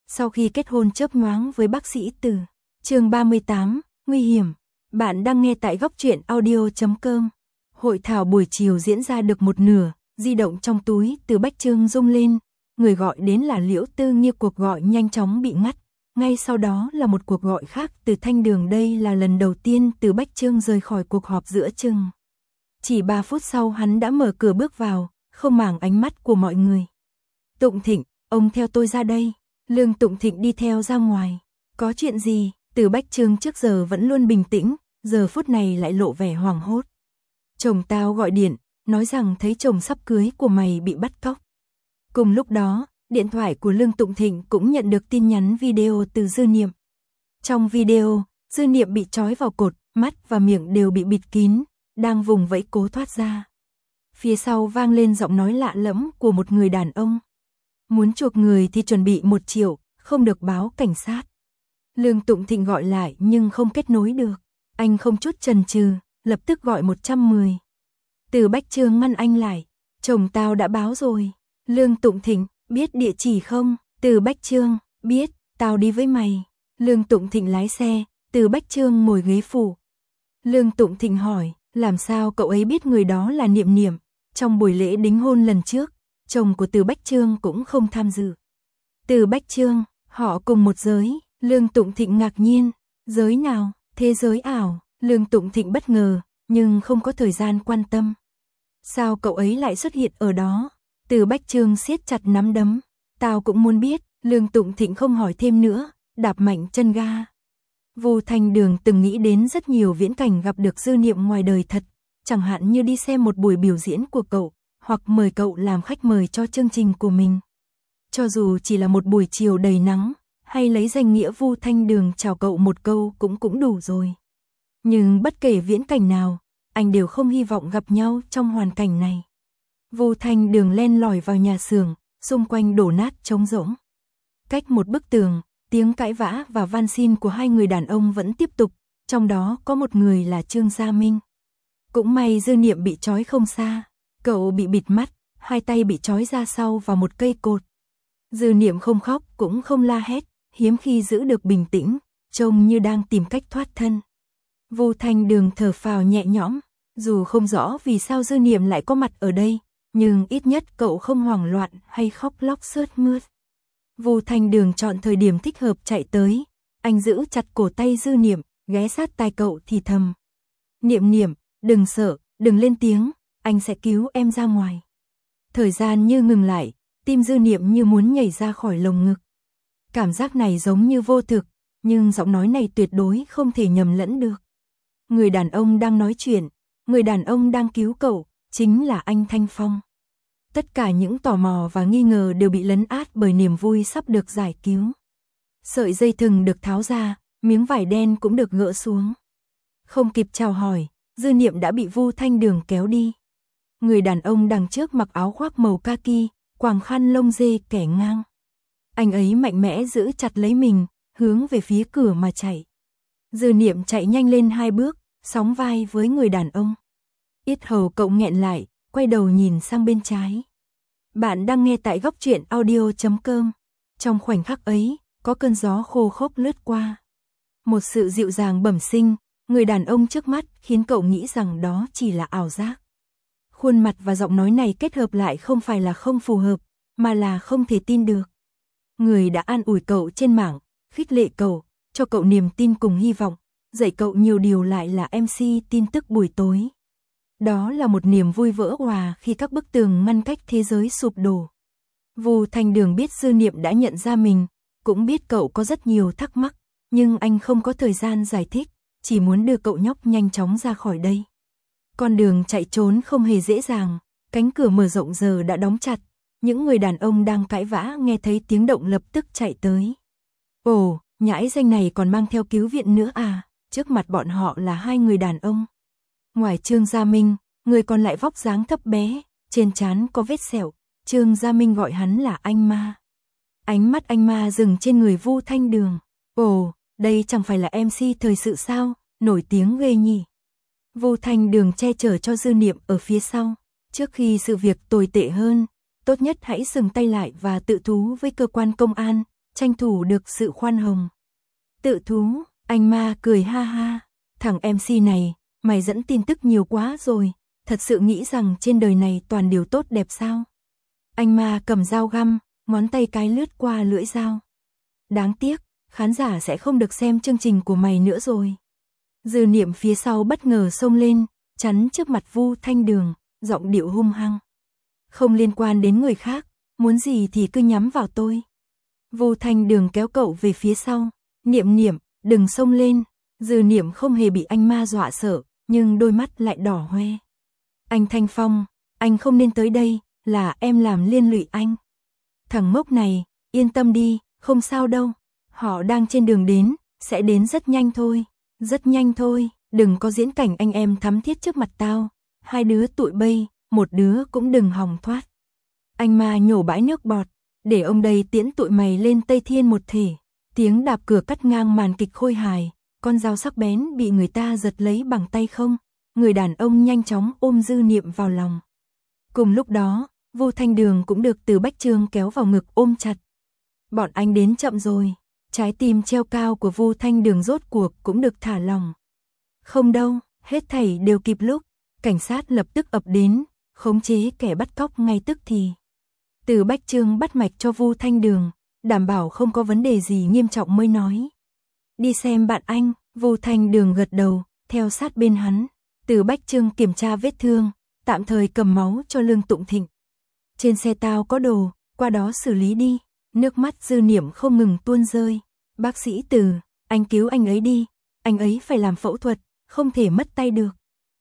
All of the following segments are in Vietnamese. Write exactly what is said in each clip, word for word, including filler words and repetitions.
Sau khi kết hôn chớp nhoáng với bác sĩ Từ. Chương ba mươi tám, nguy hiểm. Bạn đang nghe tại góc truyện audio chấm com. Hội thảo buổi chiều diễn ra được một nửa, di động trong túi Từ Bách Chương rung lên, người gọi đến là Liễu Tư Nghiêu, cuộc gọi nhanh chóng bị ngắt. Ngay sau đó là một cuộc gọi khác từ Thanh Đường, đây là lần đầu tiên Từ Bách Chương rời khỏi cuộc họp giữa chừng. Chỉ ba phút sau hắn đã mở cửa bước vào, không màng ánh mắt của mọi người. Tụng Thịnh, ông theo tôi ra đây. Lương Tụng Thịnh đi theo ra ngoài. Có chuyện gì? Từ Bách Chương trước giờ vẫn luôn bình tĩnh, giờ phút này lại lộ vẻ hoảng hốt. Chồng tao gọi điện, nói rằng thấy chồng sắp cưới của mày bị bắt cóc. Cùng lúc đó, điện thoại của Lương Tụng Thịnh cũng nhận được tin nhắn video từ Dư Niệm. Trong video, Dư Niệm bị trói vào cột, mắt và miệng đều bị bịt kín, đang vùng vẫy cố thoát ra. Phía sau vang lên giọng nói lạ lẫm của một người đàn ông. Muốn chuộc người thì chuẩn bị một triệu, không được báo cảnh sát. Lương Tụng Thịnh gọi lại nhưng không kết nối được. Anh không chút chần chừ, lập tức gọi một trăm mười. Từ Bách Chương ngăn anh lại. Chồng tao đã báo rồi. Lương Tụng Thịnh, biết địa chỉ không? Từ Bách Chương, biết, tao đi với mày. Lương Tụng Thịnh lái xe, Từ Bách Chương ngồi ghế phụ. Lương Tụng Thịnh hỏi, làm sao cậu ấy biết người đó là Niệm Niệm? Trong buổi lễ đính hôn lần trước, chồng của Từ Bách Chương cũng không tham dự. Từ Bách Chương, họ cùng một giới. Lương Tụng Thịnh ngạc nhiên, giới nào? Thế giới ảo. Lương Tụng Thịnh bất ngờ, nhưng không có thời gian quan tâm. Sao cậu ấy lại xuất hiện ở đó? Từ Bách Chương siết chặt nắm đấm. Tao cũng muốn biết. Lương Tụng Thịnh không hỏi thêm nữa, đạp mạnh chân ga. Vu Thanh Đường từng nghĩ đến rất nhiều viễn cảnh gặp được Dư Niệm ngoài đời thật, chẳng hạn như đi xem một buổi biểu diễn của cậu, hoặc mời cậu làm khách mời cho chương trình của mình. Cho dù chỉ là một buổi chiều đầy nắng, hay lấy danh nghĩa Vu Thanh Đường chào cậu một câu cũng cũng đủ rồi. Nhưng bất kể viễn cảnh nào, anh đều không hy vọng gặp nhau trong hoàn cảnh này. Vu Thanh Đường len lỏi vào nhà xưởng, xung quanh đổ nát trống rỗng. Cách một bức tường, tiếng cãi vã và van xin của hai người đàn ông vẫn tiếp tục, trong đó có một người là Trương Gia Minh. Cũng may Dư Niệm bị trói không xa, cậu bị bịt mắt, hai tay bị trói ra sau vào một cây cột. Dư Niệm không khóc cũng không la hét, hiếm khi giữ được bình tĩnh, trông như đang tìm cách thoát thân. Vu Thanh Đường thở phào nhẹ nhõm, dù không rõ vì sao Dư Niệm lại có mặt ở đây, nhưng ít nhất cậu không hoảng loạn hay khóc lóc sướt mướt. Vu Thanh Đường chọn thời điểm thích hợp chạy tới, anh giữ chặt cổ tay Dư Niệm, ghé sát tai cậu thì thầm. Niệm Niệm, đừng sợ, đừng lên tiếng, anh sẽ cứu em ra ngoài. Thời gian như ngừng lại, tim Dư Niệm như muốn nhảy ra khỏi lồng ngực. Cảm giác này giống như vô thực, nhưng giọng nói này tuyệt đối không thể nhầm lẫn được. Người đàn ông đang nói chuyện, người đàn ông đang cứu cậu, chính là anh Thanh Phong. Tất cả những tò mò và nghi ngờ đều bị lấn át bởi niềm vui sắp được giải cứu. Sợi dây thừng được tháo ra, miếng vải đen cũng được gỡ xuống. Không kịp chào hỏi, Dư Niệm đã bị Vu Thanh Đường kéo đi. Người đàn ông đằng trước mặc áo khoác màu kaki, quàng khăn lông dê kẻ ngang. Anh ấy mạnh mẽ giữ chặt lấy mình, hướng về phía cửa mà chạy. Dư Niệm chạy nhanh lên hai bước, sóng vai với người đàn ông. Yết hầu cậu nghẹn lại, quay đầu nhìn sang bên trái. Bạn đang nghe tại góc truyện audio chấm com. Trong khoảnh khắc ấy, có cơn gió khô khốc lướt qua. Một sự dịu dàng bẩm sinh, người đàn ông trước mắt khiến cậu nghĩ rằng đó chỉ là ảo giác. Khuôn mặt và giọng nói này kết hợp lại không phải là không phù hợp, mà là không thể tin được. Người đã an ủi cậu trên mạng, khích lệ cậu, cho cậu niềm tin cùng hy vọng, dạy cậu nhiều điều lại là em xê tin tức buổi tối. Đó là một niềm vui vỡ òa khi các bức tường ngăn cách thế giới sụp đổ. Vu Thanh Đường biết Dư Niệm đã nhận ra mình, cũng biết cậu có rất nhiều thắc mắc, nhưng anh không có thời gian giải thích, chỉ muốn đưa cậu nhóc nhanh chóng ra khỏi đây. Con đường chạy trốn không hề dễ dàng, cánh cửa mở rộng giờ đã đóng chặt, những người đàn ông đang cãi vã nghe thấy tiếng động lập tức chạy tới. Ồ, nhãi danh này còn mang theo cứu viện nữa à, trước mặt bọn họ là hai người đàn ông. Ngoài Trương Gia Minh, người còn lại vóc dáng thấp bé, trên trán có vết sẹo, Trương Gia Minh gọi hắn là anh Ma. Ánh mắt anh Ma dừng trên người Vu Thanh Đường. Ồ, đây chẳng phải là em xê thời sự sao, nổi tiếng ghê nhỉ. Vu Thanh Đường che chở cho Dư Niệm ở phía sau. Trước khi sự việc tồi tệ hơn, tốt nhất hãy dừng tay lại và tự thú với cơ quan công an, tranh thủ được sự khoan hồng. Tự thú, anh ma cười ha ha, thằng em xê này, mày dẫn tin tức nhiều quá rồi, thật sự nghĩ rằng trên đời này toàn điều tốt đẹp sao? Anh ma cầm dao găm, ngón tay cái lướt qua lưỡi dao. Đáng tiếc, khán giả sẽ không được xem chương trình của mày nữa rồi. Dư Niệm phía sau bất ngờ xông lên, chắn trước mặt Vu Thanh Đường, giọng điệu hung hăng. Không liên quan đến người khác, muốn gì thì cứ nhắm vào tôi. Vu Thanh Đường kéo cậu về phía sau, Niệm Niệm, đừng xông lên. Dư Niệm không hề bị anh ma dọa sợ, nhưng đôi mắt lại đỏ hoe. Anh Thanh Phong, anh không nên tới đây, là em làm liên lụy anh. Thằng ngốc này, yên tâm đi, không sao đâu. Họ đang trên đường đến, sẽ đến rất nhanh thôi. Rất nhanh thôi, đừng có diễn cảnh anh em thắm thiết trước mặt tao. Hai đứa tụi bay, một đứa cũng đừng hòng thoát. Anh ma nhổ bãi nước bọt, để ông đây tiễn tụi mày lên Tây Thiên một thể. Tiếng đạp cửa cắt ngang màn kịch khôi hài, con dao sắc bén bị người ta giật lấy bằng tay không. Người đàn ông nhanh chóng ôm Dư Niệm vào lòng. Cùng lúc đó, Vu Thanh Đường cũng được Từ Bách Trương kéo vào ngực ôm chặt. Bọn anh đến chậm rồi. Trái tim treo cao của Vu Thanh Đường rốt cuộc cũng được thả lỏng. Không đâu, hết thảy đều kịp lúc. Cảnh sát lập tức ập đến, khống chế kẻ bắt cóc ngay tức thì. Từ Bách Trương bắt mạch cho Vu Thanh Đường, đảm bảo không có vấn đề gì nghiêm trọng mới nói. Đi xem bạn anh. Vu Thanh Đường gật đầu, theo sát bên hắn. Từ Bách Trương kiểm tra vết thương, tạm thời cầm máu cho Lương Tụng Thịnh. Trên xe tao có đồ, qua đó xử lý đi. Nước mắt Dư Niệm không ngừng tuôn rơi. Bác sĩ Từ, anh cứu anh ấy đi, anh ấy phải làm phẫu thuật, không thể mất tay được.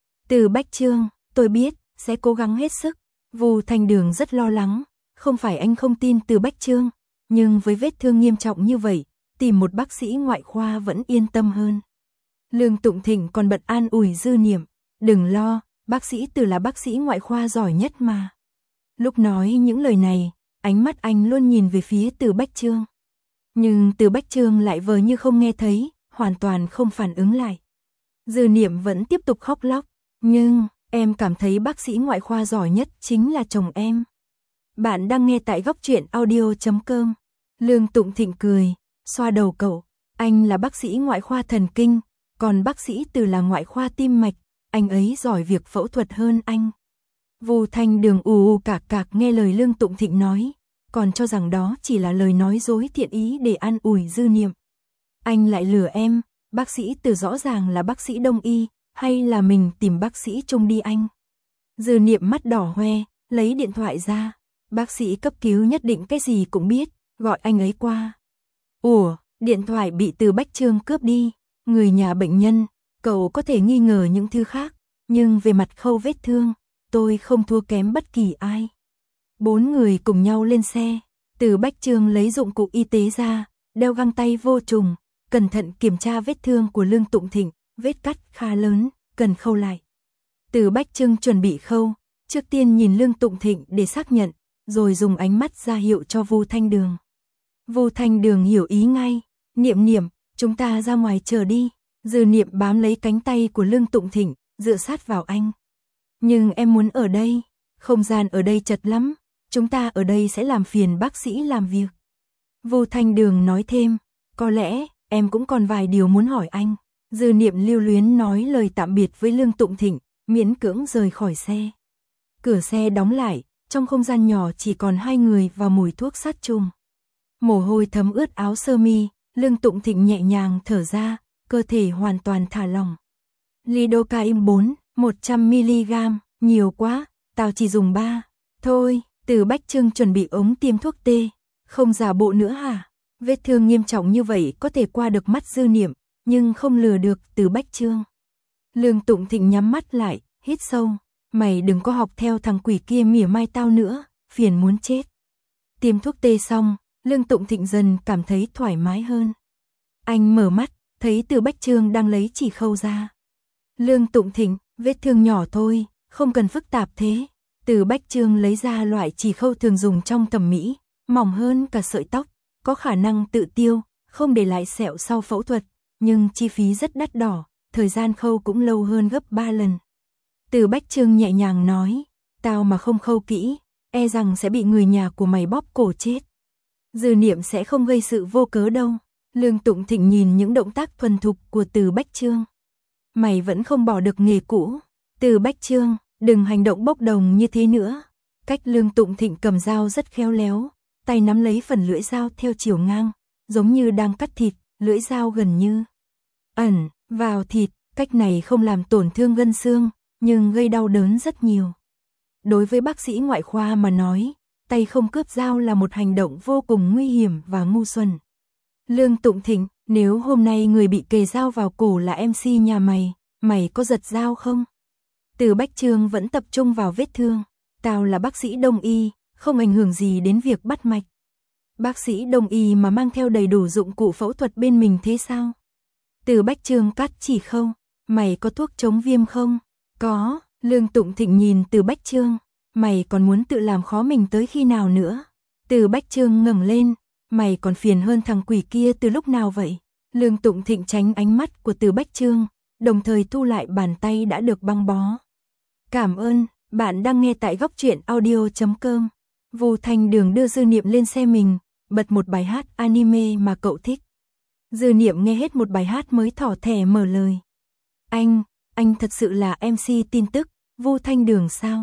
Từ Bách Trương, tôi biết, sẽ cố gắng hết sức. Vu Thanh Đường rất lo lắng, không phải anh không tin Từ Bách Trương, nhưng với vết thương nghiêm trọng như vậy, tìm một bác sĩ ngoại khoa vẫn yên tâm hơn. Lương Tụng Thịnh còn bật an ủi Dư Niệm, đừng lo, bác sĩ Từ là bác sĩ ngoại khoa giỏi nhất mà. Lúc nói những lời này, ánh mắt anh luôn nhìn về phía Từ Bách Trương. Nhưng Từ Bách Trương lại vờ như không nghe thấy, hoàn toàn không phản ứng lại. Dư Niệm vẫn tiếp tục khóc lóc, nhưng em cảm thấy bác sĩ ngoại khoa giỏi nhất chính là chồng em. Bạn đang nghe tại góc truyện audio chấm com. Lương Tụng Thịnh cười, xoa đầu cậu, anh là bác sĩ ngoại khoa thần kinh, còn bác sĩ Từ là ngoại khoa tim mạch, anh ấy giỏi việc phẫu thuật hơn anh. Vu Thanh Đường ù ù cạc cạc nghe lời Lương Tụng Thịnh nói, còn cho rằng đó chỉ là lời nói dối thiện ý để an ủi Dư Niệm. Anh lại lừa em, bác sĩ Từ rõ ràng là bác sĩ Đông y, hay là mình tìm bác sĩ Trung đi anh? Dư Niệm mắt đỏ hoe, lấy điện thoại ra, bác sĩ cấp cứu nhất định cái gì cũng biết, gọi anh ấy qua. Ủa, điện thoại bị Từ Bách Trương cướp đi, người nhà bệnh nhân, cậu có thể nghi ngờ những thứ khác, nhưng về mặt khâu vết thương, tôi không thua kém bất kỳ ai. Bốn người cùng nhau lên xe, Từ Bách Trương lấy dụng cụ y tế ra, đeo găng tay vô trùng, cẩn thận kiểm tra vết thương của Lương Tụng Thịnh, vết cắt khá lớn, cần khâu lại. Từ Bách Trương chuẩn bị khâu, trước tiên nhìn Lương Tụng Thịnh để xác nhận, rồi dùng ánh mắt ra hiệu cho Vu Thanh Đường. Vu Thanh Đường hiểu ý ngay, Niệm Niệm, chúng ta ra ngoài chờ đi. Dư Niệm bám lấy cánh tay của Lương Tụng Thịnh, dựa sát vào anh. Nhưng em muốn ở đây, không gian ở đây chật lắm, chúng ta ở đây sẽ làm phiền bác sĩ làm việc. Vu Thanh Đường nói thêm, có lẽ em cũng còn vài điều muốn hỏi anh. Dư Niệm lưu luyến nói lời tạm biệt với Lương Tụng Thịnh, miễn cưỡng rời khỏi xe. Cửa xe đóng lại, trong không gian nhỏ chỉ còn hai người và mùi thuốc sát trùng. Mồ hôi thấm ướt áo sơ mi, Lương Tụng Thịnh nhẹ nhàng thở ra, cơ thể hoàn toàn thả lỏng. Lidocaine bốn, một trăm mi-li-gam, nhiều quá, tao chỉ dùng ba. Thôi, Từ Bách Trương chuẩn bị ống tiêm thuốc tê, không giả bộ nữa hả? Vết thương nghiêm trọng như vậy có thể qua được mắt Dư Niệm, nhưng không lừa được Từ Bách Trương. Lương Tụng Thịnh nhắm mắt lại, hít sâu, mày đừng có học theo thằng quỷ kia mỉa mai tao nữa, phiền muốn chết. Tiêm thuốc tê xong, Lương Tụng Thịnh dần cảm thấy thoải mái hơn. Anh mở mắt, thấy Từ Bách Trương đang lấy chỉ khâu ra. Lương Tụng Thịnh, vết thương nhỏ thôi, không cần phức tạp thế. Từ Bách Trương lấy ra loại chỉ khâu thường dùng trong thẩm mỹ, mỏng hơn cả sợi tóc, có khả năng tự tiêu, không để lại sẹo sau phẫu thuật, nhưng chi phí rất đắt đỏ, thời gian khâu cũng lâu hơn gấp ba lần. Từ Bách Trương nhẹ nhàng nói, tao mà không khâu kỹ, e rằng sẽ bị người nhà của mày bóp cổ chết. Dư Niệm sẽ không gây sự vô cớ đâu. Lương Tụng Thịnh nhìn những động tác thuần thục của Từ Bách Chương. Mày vẫn không bỏ được nghề cũ. Từ Bách Chương, đừng hành động bốc đồng như thế nữa. Cách Lương Tụng Thịnh cầm dao rất khéo léo, tay nắm lấy phần lưỡi dao theo chiều ngang, giống như đang cắt thịt, lưỡi dao gần như ẩn vào thịt, cách này không làm tổn thương gân xương, nhưng gây đau đớn rất nhiều. Đối với bác sĩ ngoại khoa mà nói, tay không cướp dao là một hành động vô cùng nguy hiểm và ngu xuẩn. Lương Tụng Thịnh, nếu hôm nay người bị kề dao vào cổ là em xê nhà mày, mày có giật dao không? Từ Bách Chương vẫn tập trung vào vết thương. Tao là bác sĩ đông y, không ảnh hưởng gì đến việc bắt mạch. Bác sĩ đông y mà mang theo đầy đủ dụng cụ phẫu thuật bên mình thế sao? Từ Bách Chương cắt chỉ không? Mày có thuốc chống viêm không? Có. Lương Tụng Thịnh nhìn Từ Bách Chương. Mày còn muốn tự làm khó mình tới khi nào nữa? Từ Bách Chương ngẩng lên. Mày còn phiền hơn thằng quỷ kia từ lúc nào vậy? Lương Tụng Thịnh tránh ánh mắt của Từ Bách Chương, đồng thời thu lại bàn tay đã được băng bó. Cảm ơn, bạn đang nghe tại góc truyện audio chấm com. Vu Thanh Đường đưa Dư Niệm lên xe mình, bật một bài hát anime mà cậu thích. Dư Niệm nghe hết một bài hát mới thỏ thẻ mở lời. Anh, anh thật sự là em xê tin tức, Vu Thanh Đường sao?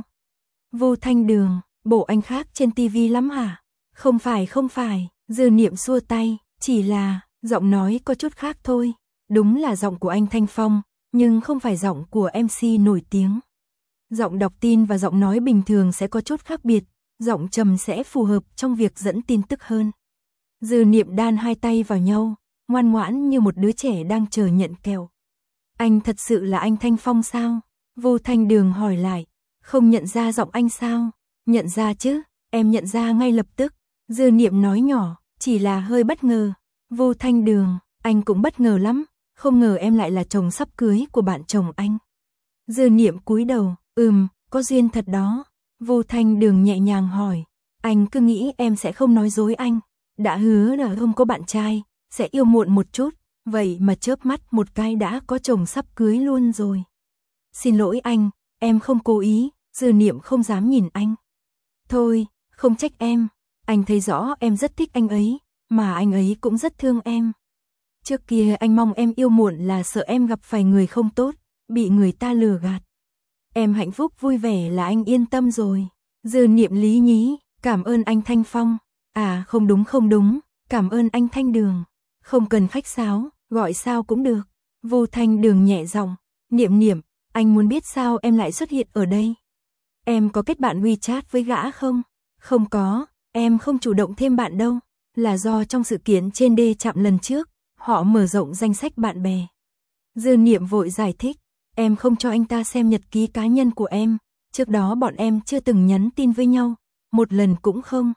Vu Thanh Đường, bộ anh khác trên tivi lắm hả? Không phải không phải, Dư Niệm xua tay, chỉ là, giọng nói có chút khác thôi. Đúng là giọng của anh Thanh Phong, nhưng không phải giọng của em xê nổi tiếng. Giọng đọc tin và giọng nói bình thường sẽ có chút khác biệt, giọng trầm sẽ phù hợp trong việc dẫn tin tức hơn. Dư Niệm đan hai tay vào nhau, ngoan ngoãn như một đứa trẻ đang chờ nhận kẹo. Anh thật sự là anh Thanh Phong sao? Vu Thanh Đường hỏi lại, không nhận ra giọng anh sao? Nhận ra chứ, em nhận ra ngay lập tức. Dư Niệm nói nhỏ, chỉ là hơi bất ngờ. Vu Thanh Đường, anh cũng bất ngờ lắm, không ngờ em lại là chồng sắp cưới của bạn chồng anh. Dư Niệm cúi đầu, ừm, có duyên thật đó. Vu Thanh Đường nhẹ nhàng hỏi, anh cứ nghĩ em sẽ không nói dối anh. Đã hứa là không có bạn trai, sẽ yêu muộn một chút, vậy mà chớp mắt một cái đã có chồng sắp cưới luôn rồi. Xin lỗi anh, em không cố ý. Dư Niệm không dám nhìn anh. Thôi, không trách em, anh thấy rõ em rất thích anh ấy, mà anh ấy cũng rất thương em. Trước kia anh mong em yêu muộn là sợ em gặp phải người không tốt, bị người ta lừa gạt. Em hạnh phúc vui vẻ là anh yên tâm rồi. Dư Niệm lý nhí, cảm ơn anh Thanh Phong. À không đúng không đúng, cảm ơn anh Thanh Đường. Không cần khách sáo, gọi sao cũng được. Vu Thanh Đường nhẹ giọng, Niệm Niệm, anh muốn biết sao em lại xuất hiện ở đây. Em có kết bạn WeChat với gã không? Không có, em không chủ động thêm bạn đâu. Là do trong sự kiện trên đê chạm lần trước, họ mở rộng danh sách bạn bè. Dư Niệm vội giải thích, em không cho anh ta xem nhật ký cá nhân của em. Trước đó bọn em chưa từng nhắn tin với nhau, một lần cũng không.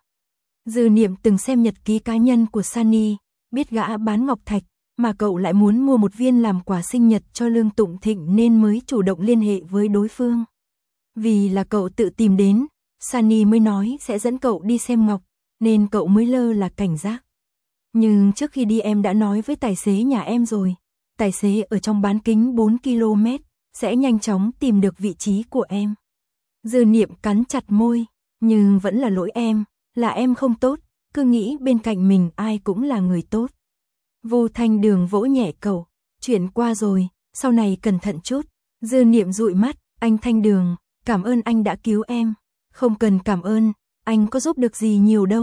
Dư Niệm từng xem nhật ký cá nhân của Sunny, biết gã bán ngọc thạch, mà cậu lại muốn mua một viên làm quà sinh nhật cho Lương Tụng Thịnh nên mới chủ động liên hệ với đối phương. Vì là cậu tự tìm đến, Sunny mới nói sẽ dẫn cậu đi xem ngọc, nên cậu mới lơ là cảnh giác. Nhưng trước khi đi em đã nói với tài xế nhà em rồi, tài xế ở trong bán kính bốn ki lô mét, sẽ nhanh chóng tìm được vị trí của em. Dư Niệm cắn chặt môi, nhưng vẫn là lỗi em, là em không tốt, cứ nghĩ bên cạnh mình ai cũng là người tốt. Vu Thanh Đường vỗ nhẹ cậu, chuyện qua rồi, sau này cẩn thận chút. Dư Niệm dụi mắt, anh Thanh Đường, cảm ơn anh đã cứu em. Không cần cảm ơn, anh có giúp được gì nhiều đâu.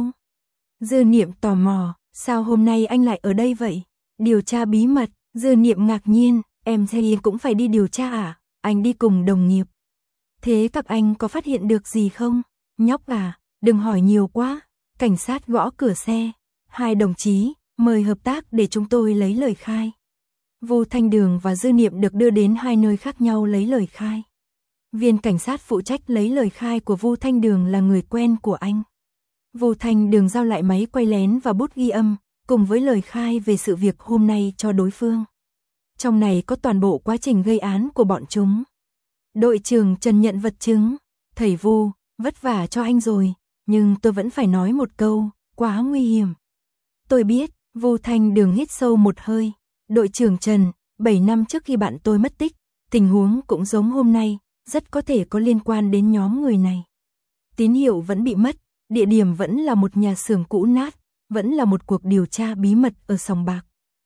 Dư Niệm tò mò, sao hôm nay anh lại ở đây vậy? Điều tra bí mật. Dư Niệm ngạc nhiên, em thấy cũng phải đi điều tra à? Anh đi cùng đồng nghiệp. Thế các anh có phát hiện được gì không? Nhóc à, đừng hỏi nhiều quá. Cảnh sát gõ cửa xe. Hai đồng chí, mời hợp tác để chúng tôi lấy lời khai. Vu Thanh Đường và Dư Niệm được đưa đến hai nơi khác nhau lấy lời khai. Viên cảnh sát phụ trách lấy lời khai của Vu Thanh Đường là người quen của anh. Vu Thanh Đường giao lại máy quay lén và bút ghi âm, cùng với lời khai về sự việc hôm nay cho đối phương. Trong này có toàn bộ quá trình gây án của bọn chúng. Đội trưởng Trần nhận vật chứng. Thầy Vu, vất vả cho anh rồi, nhưng tôi vẫn phải nói một câu, quá nguy hiểm. Tôi biết. Vu Thanh Đường hít sâu một hơi. Đội trưởng Trần, bảy năm trước khi bạn tôi mất tích, tình huống cũng giống hôm nay, rất có thể có liên quan đến nhóm người này. Tín hiệu vẫn bị mất, địa điểm vẫn là một nhà xưởng cũ nát, vẫn là một cuộc điều tra bí mật ở sòng bạc.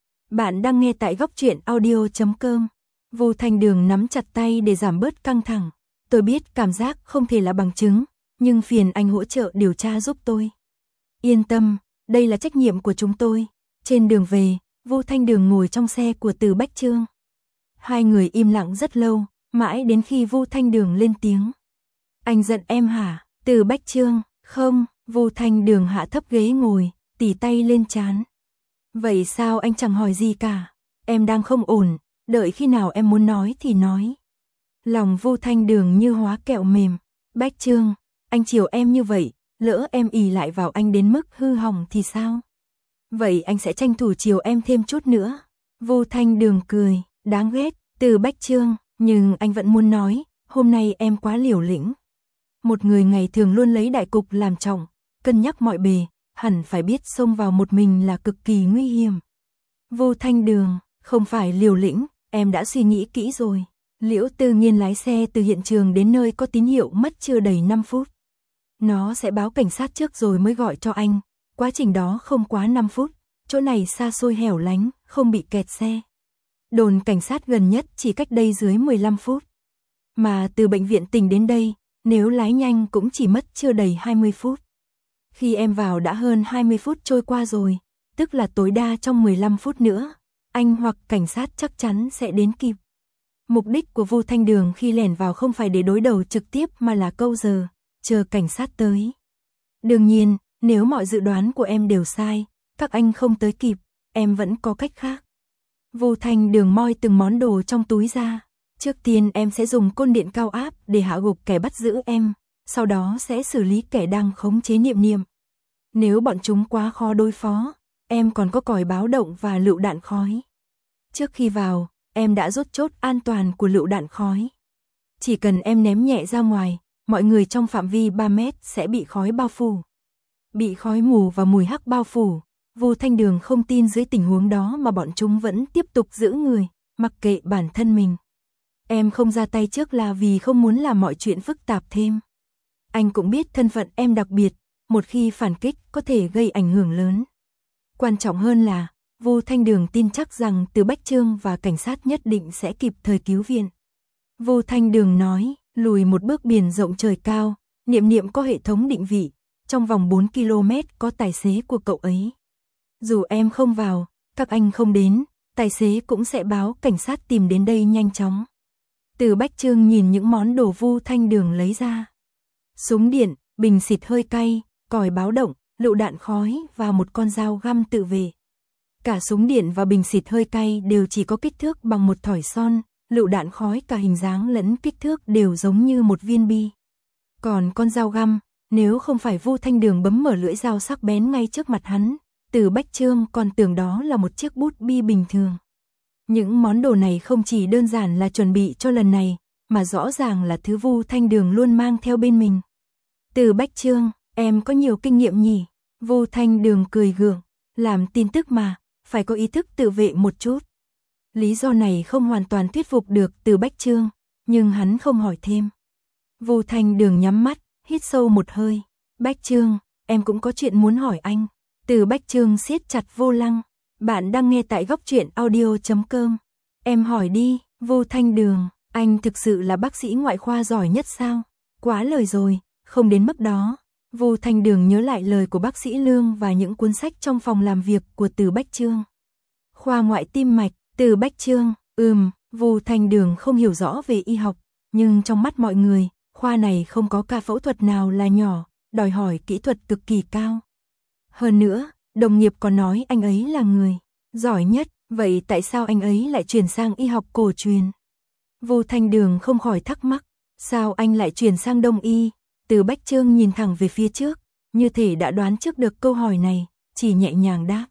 Bạn đang nghe tại góc truyện audio chấm com. Vu Thanh Đường nắm chặt tay để giảm bớt căng thẳng. Tôi biết cảm giác không thể là bằng chứng, nhưng phiền anh hỗ trợ điều tra giúp tôi. Yên tâm, đây là trách nhiệm của chúng tôi. Trên đường về, Vu Thanh Đường ngồi trong xe của Từ Bách Chương. Hai người im lặng rất lâu, mãi đến khi Vu Thanh Đường lên tiếng. Anh giận em hả? Từ Bách Chương, không. Vu Thanh Đường hạ thấp ghế ngồi, tỉ tay lên trán. Vậy sao anh chẳng hỏi gì cả? Em đang không ổn, đợi khi nào em muốn nói thì nói. Lòng Vu Thanh Đường như hóa kẹo mềm. Bách Chương, anh chiều em như vậy, lỡ em ì lại vào anh đến mức hư hỏng thì sao? Vậy anh sẽ tranh thủ chiều em thêm chút nữa. Vu Thanh Đường cười, đáng ghét. Từ Bách Chương, nhưng anh vẫn muốn nói, hôm nay em quá liều lĩnh. Một người ngày thường luôn lấy đại cục làm trọng, cân nhắc mọi bề, hẳn phải biết xông vào một mình là cực kỳ nguy hiểm. Vu Thanh Đường, không phải liều lĩnh, em đã suy nghĩ kỹ rồi. Liễu Tư Nghiên lái xe từ hiện trường đến nơi có tín hiệu mất chưa đầy năm phút. Nó sẽ báo cảnh sát trước rồi mới gọi cho anh, quá trình đó không quá năm phút, chỗ này xa xôi hẻo lánh, không bị kẹt xe. Đồn cảnh sát gần nhất chỉ cách đây dưới mười lăm phút. Mà từ bệnh viện tỉnh đến đây, nếu lái nhanh cũng chỉ mất chưa đầy hai mươi phút. Khi em vào đã hơn hai mươi phút trôi qua rồi, tức là tối đa trong mười lăm phút nữa, anh hoặc cảnh sát chắc chắn sẽ đến kịp. Mục đích của Vu Thanh Đường khi lẻn vào không phải để đối đầu trực tiếp mà là câu giờ, chờ cảnh sát tới. Đương nhiên, nếu mọi dự đoán của em đều sai, các anh không tới kịp, em vẫn có cách khác. Vu Thanh Đường moi từng món đồ trong túi ra. Trước tiên em sẽ dùng côn điện cao áp để hạ gục kẻ bắt giữ em, sau đó sẽ xử lý kẻ đang khống chế Niệm Niệm. Nếu bọn chúng quá khó đối phó, em còn có còi báo động và lựu đạn khói. Trước khi vào, em đã rút chốt an toàn của lựu đạn khói. Chỉ cần em ném nhẹ ra ngoài, mọi người trong phạm vi ba mét sẽ bị khói bao phủ. Bị khói mù và mùi hắc bao phủ, Vu Thanh Đường không tin dưới tình huống đó mà bọn chúng vẫn tiếp tục giữ người, mặc kệ bản thân mình. Em không ra tay trước là vì không muốn làm mọi chuyện phức tạp thêm. Anh cũng biết thân phận em đặc biệt, một khi phản kích có thể gây ảnh hưởng lớn. Quan trọng hơn là, Vu Thanh Đường tin chắc rằng Từ Bách Chương và cảnh sát nhất định sẽ kịp thời cứu viện. Vu Thanh Đường nói, lùi một bước biển rộng trời cao, Niệm Niệm có hệ thống định vị, trong vòng bốn ki lô mét có tài xế của cậu ấy. Dù em không vào, các anh không đến, tài xế cũng sẽ báo cảnh sát tìm đến đây nhanh chóng. Từ Bách Chương nhìn những món đồ Vu Thanh Đường lấy ra. Súng điện, bình xịt hơi cay, còi báo động, lựu đạn khói và một con dao găm tự vệ. Cả súng điện và bình xịt hơi cay đều chỉ có kích thước bằng một thỏi son, lựu đạn khói cả hình dáng lẫn kích thước đều giống như một viên bi. Còn con dao găm, nếu không phải Vu Thanh Đường bấm mở lưỡi dao sắc bén ngay trước mặt hắn, Từ Bách Chương còn tưởng đó là một chiếc bút bi bình thường. Những món đồ này không chỉ đơn giản là chuẩn bị cho lần này, mà rõ ràng là thứ Vu Thanh Đường luôn mang theo bên mình. Từ Bách Chương, em có nhiều kinh nghiệm nhỉ? Vu Thanh Đường cười gượng, làm tin tức mà, phải có ý thức tự vệ một chút. Lý do này không hoàn toàn thuyết phục được Từ Bách Chương, nhưng hắn không hỏi thêm. Vu Thanh Đường nhắm mắt, hít sâu một hơi. Bách Chương, em cũng có chuyện muốn hỏi anh. Từ Bách Chương siết chặt vô lăng. Bạn đang nghe tại góc truyện audio chấm com. Em hỏi đi, Vu Thanh Đường, anh thực sự là bác sĩ ngoại khoa giỏi nhất sao? Quá lời rồi, không đến mức đó. Vu Thanh Đường nhớ lại lời của bác sĩ Lương và những cuốn sách trong phòng làm việc của Từ Bách Chương. Khoa ngoại tim mạch, Từ Bách Chương, ừm, Vu Thanh Đường không hiểu rõ về y học, nhưng trong mắt mọi người, khoa này không có ca phẫu thuật nào là nhỏ, đòi hỏi kỹ thuật cực kỳ cao. Hơn nữa, đồng nghiệp còn nói anh ấy là người giỏi nhất, vậy tại sao anh ấy lại chuyển sang y học cổ truyền? Vu Thanh Đường không khỏi thắc mắc, sao anh lại chuyển sang đông y? Từ Bách Chương nhìn thẳng về phía trước, như thể đã đoán trước được câu hỏi này, chỉ nhẹ nhàng đáp.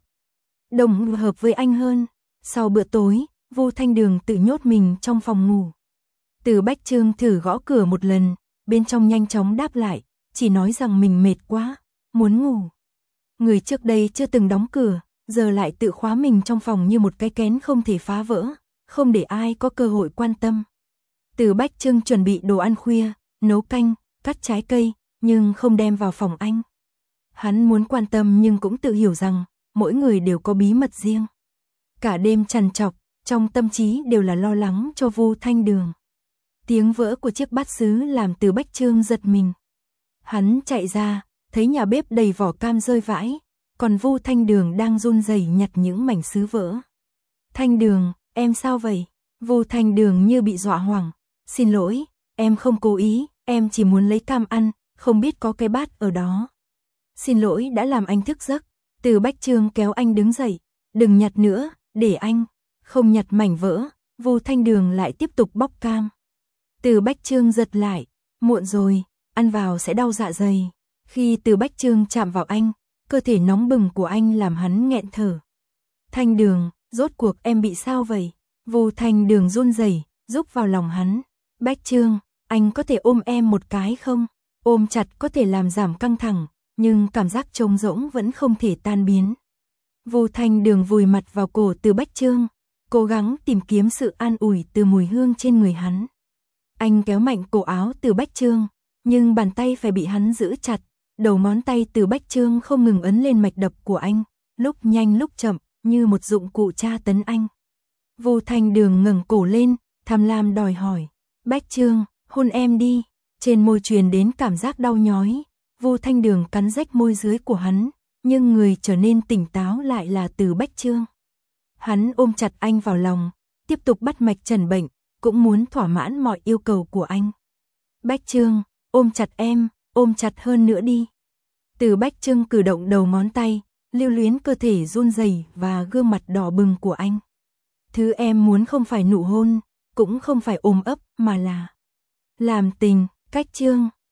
Đồng hợp với anh hơn. Sau bữa tối, Vu Thanh Đường tự nhốt mình trong phòng ngủ. Từ Bách Chương thử gõ cửa một lần, bên trong nhanh chóng đáp lại, chỉ nói rằng mình mệt quá, muốn ngủ. Người trước đây chưa từng đóng cửa, giờ lại tự khóa mình trong phòng như một cái kén không thể phá vỡ, không để ai có cơ hội quan tâm. Từ Bách Chương chuẩn bị đồ ăn khuya, nấu canh, cắt trái cây, nhưng không đem vào phòng anh. Hắn muốn quan tâm nhưng cũng tự hiểu rằng, mỗi người đều có bí mật riêng. Cả đêm trằn trọc, trong tâm trí đều là lo lắng cho Vu Thanh Đường. Tiếng vỡ của chiếc bát sứ làm Từ Bách Chương giật mình. Hắn chạy ra, thấy nhà bếp đầy vỏ cam rơi vãi, còn Vu Thanh Đường đang run rẩy nhặt những mảnh sứ vỡ. Thanh Đường, em sao vậy? Vu Thanh Đường như bị dọa hoảng. Xin lỗi, em không cố ý, em chỉ muốn lấy cam ăn, không biết có cái bát ở đó. Xin lỗi đã làm anh thức giấc. Từ Bách Chương kéo anh đứng dậy. Đừng nhặt nữa, để anh. Không nhặt mảnh vỡ, Vu Thanh Đường lại tiếp tục bóc cam. Từ Bách Chương giật lại. Muộn rồi, ăn vào sẽ đau dạ dày. Khi Từ Bách Chương chạm vào anh, cơ thể nóng bừng của anh làm hắn nghẹn thở. Thanh Đường, rốt cuộc em bị sao vậy? Vu Thanh Đường run rẩy, rúc vào lòng hắn. Bách Chương, anh có thể ôm em một cái không? Ôm chặt có thể làm giảm căng thẳng, nhưng cảm giác trống rỗng vẫn không thể tan biến. Vu Thanh Đường vùi mặt vào cổ Từ Bách Chương, cố gắng tìm kiếm sự an ủi từ mùi hương trên người hắn. Anh kéo mạnh cổ áo Từ Bách Chương, nhưng bàn tay phải bị hắn giữ chặt, đầu ngón tay Từ Bách Chương không ngừng ấn lên mạch đập của anh, lúc nhanh lúc chậm, như một dụng cụ tra tấn anh. Vu Thanh Đường ngẩng cổ lên, tham lam đòi hỏi, Bách Chương, hôn em đi. Trên môi truyền đến cảm giác đau nhói, Vu Thanh Đường cắn rách môi dưới của hắn, nhưng người trở nên tỉnh táo lại là Từ Bách Chương. Hắn ôm chặt anh vào lòng, tiếp tục bắt mạch trần bệnh, cũng muốn thỏa mãn mọi yêu cầu của anh. Bách Chương, ôm chặt em, ôm chặt hơn nữa đi. Từ Bách Chương cử động đầu ngón tay, lưu luyến cơ thể run rẩy và gương mặt đỏ bừng của anh. Thứ em muốn không phải nụ hôn, cũng không phải ôm ấp, mà là làm tình. Cách Chương.